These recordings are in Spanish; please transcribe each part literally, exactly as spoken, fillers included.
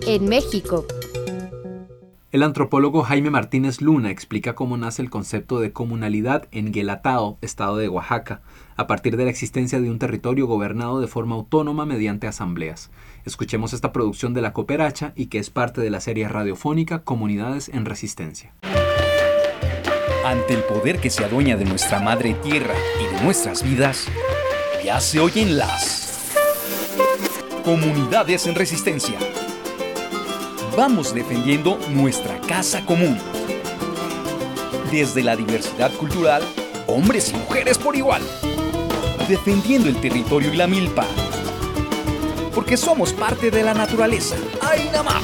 en México. El antropólogo Jaime Martínez Luna explica cómo nace el concepto de comunalidad en Guelatao, estado de Oaxaca, a partir de la existencia de un territorio gobernado de forma autónoma mediante asambleas. Escuchemos esta producción de La Cooperacha y que es parte de la serie radiofónica Comunidades en Resistencia. Ante el poder que se adueña de nuestra madre tierra y de nuestras vidas, ya se oyen las Comunidades en Resistencia. Vamos defendiendo nuestra casa común. Desde la diversidad cultural, hombres y mujeres por igual. Defendiendo el territorio y la milpa. Porque somos parte de la naturaleza. ¡Ay, namá!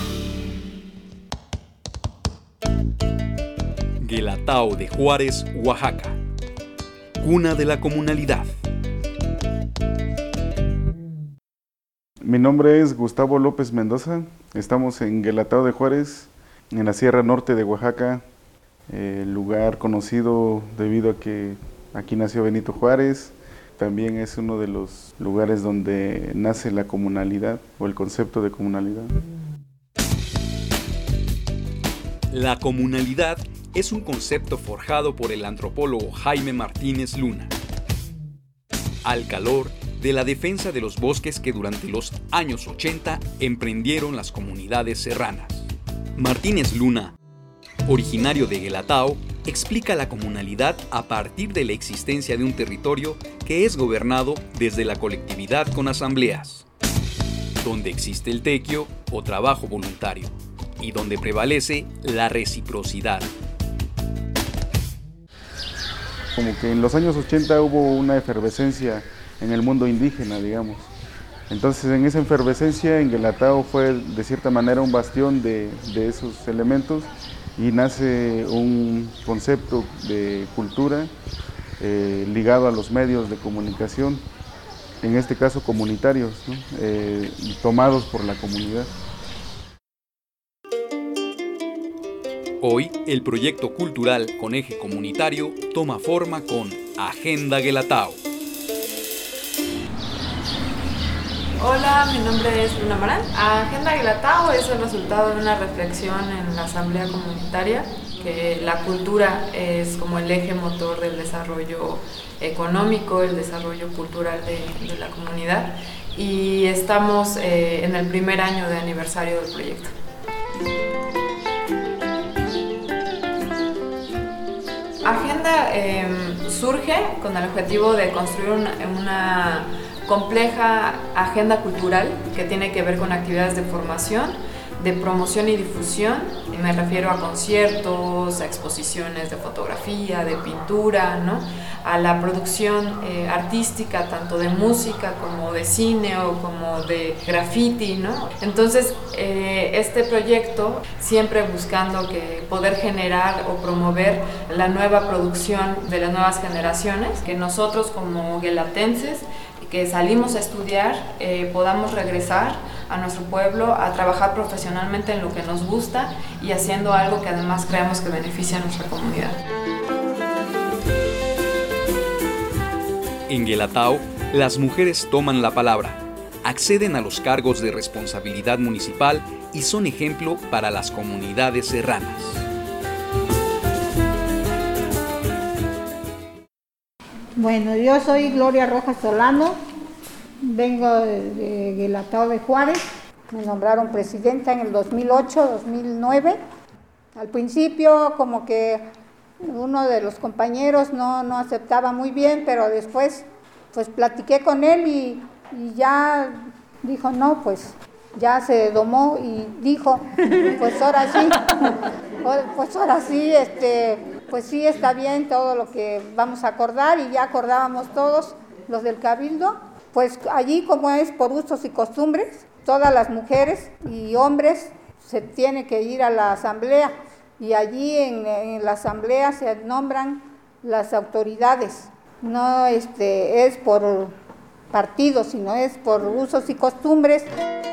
Guelatao de Juárez, Oaxaca. Cuna de la comunalidad. Mi nombre es Gustavo López Mendoza. Estamos en Guelatao de Juárez, en la Sierra Norte de Oaxaca, eh, lugar conocido debido a que aquí nació Benito Juárez. También es uno de los lugares donde nace la comunalidad o el concepto de comunalidad. La comunalidad es un concepto forjado por el antropólogo Jaime Martínez Luna. Al calor de la defensa de los bosques que durante los años ochenta emprendieron las comunidades serranas. Martínez Luna, originario de Guelatao, explica la comunalidad a partir de la existencia de un territorio que es gobernado desde la colectividad con asambleas, donde existe el tequio o trabajo voluntario y donde prevalece la reciprocidad. Como que en los años ochenta hubo una efervescencia en el mundo indígena, digamos. Entonces, en esa efervescencia, en Guelatao fue de cierta manera un bastión de, de esos elementos y nace un concepto de cultura eh, ligado a los medios de comunicación, en este caso comunitarios, ¿no? eh, tomados por la comunidad. Hoy, el proyecto cultural con eje comunitario toma forma con Agenda Guelatao. Hola, mi nombre es Luna Marán. Agenda Guelatao es el resultado de una reflexión en la asamblea comunitaria, que la cultura es como el eje motor del desarrollo económico, el desarrollo cultural de, de la comunidad, y estamos eh, en el primer año de aniversario del proyecto. Agenda eh, surge con el objetivo de construir una, una compleja agenda cultural que tiene que ver con actividades de formación, de promoción y difusión. Y me refiero a conciertos, a exposiciones de fotografía, de pintura, ¿no? A la producción eh, artística, tanto de música como de cine o como de graffiti, ¿no? Entonces, eh, este proyecto, siempre buscando que poder generar o promover la nueva producción de las nuevas generaciones, que nosotros como guelatenses que salimos a estudiar, eh, podamos regresar a nuestro pueblo a trabajar profesionalmente en lo que nos gusta y haciendo algo que además creemos que beneficia a nuestra comunidad. En Guelatao, las mujeres toman la palabra, acceden a los cargos de responsabilidad municipal y son ejemplo para las comunidades serranas. Bueno, yo soy Gloria Rojas Solano, vengo de, de Guelatao de Juárez, me nombraron presidenta en el dos mil ocho, dos mil nueve. Al principio como que uno de los compañeros no, no aceptaba muy bien, pero después pues platiqué con él y, y ya dijo no, pues ya se domó y dijo, pues ahora sí, pues ahora sí, este... pues sí, está bien todo lo que vamos a acordar, y ya acordábamos todos los del Cabildo. Pues allí, como es por usos y costumbres, todas las mujeres y hombres se tienen que ir a la asamblea, y allí en, en la asamblea se nombran las autoridades. No este, es por partido, sino es por usos y costumbres.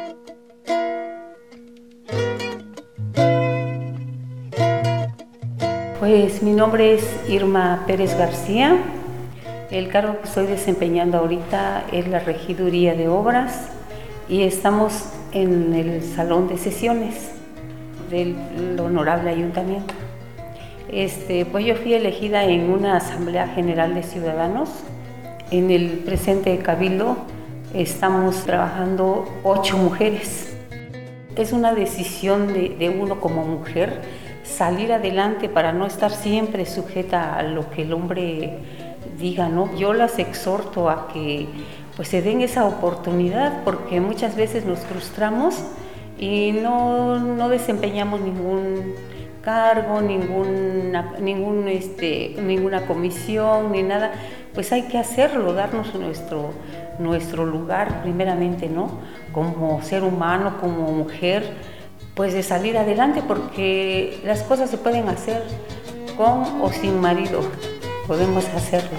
Pues mi nombre es Irma Pérez García. El cargo que estoy desempeñando ahorita es la regiduría de obras y estamos en el salón de sesiones del honorable ayuntamiento. Este, pues yo fui elegida en una asamblea general de ciudadanos. En el presente cabildo estamos trabajando ocho mujeres. Es una decisión de, de uno como mujer salir adelante para no estar siempre sujeta a lo que el hombre diga, ¿no? Yo las exhorto a que pues se den esa oportunidad, porque muchas veces nos frustramos y no, no desempeñamos ningún cargo, ninguna, ningún, este, ninguna comisión, ni nada. Pues hay que hacerlo, darnos nuestro, nuestro lugar primeramente, ¿no? Como ser humano, como mujer, pues de salir adelante, porque las cosas se pueden hacer con o sin marido, podemos hacerlo.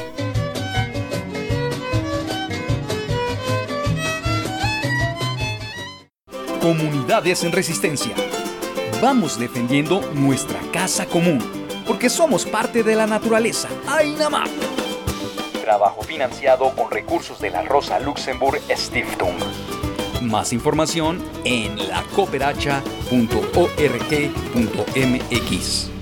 Comunidades en Resistencia. Vamos defendiendo nuestra casa común, porque somos parte de la naturaleza. ¡Ainamá! Trabajo financiado con recursos de la Rosa Luxemburg Stiftung. Más información en la cooperacha punto org punto m x.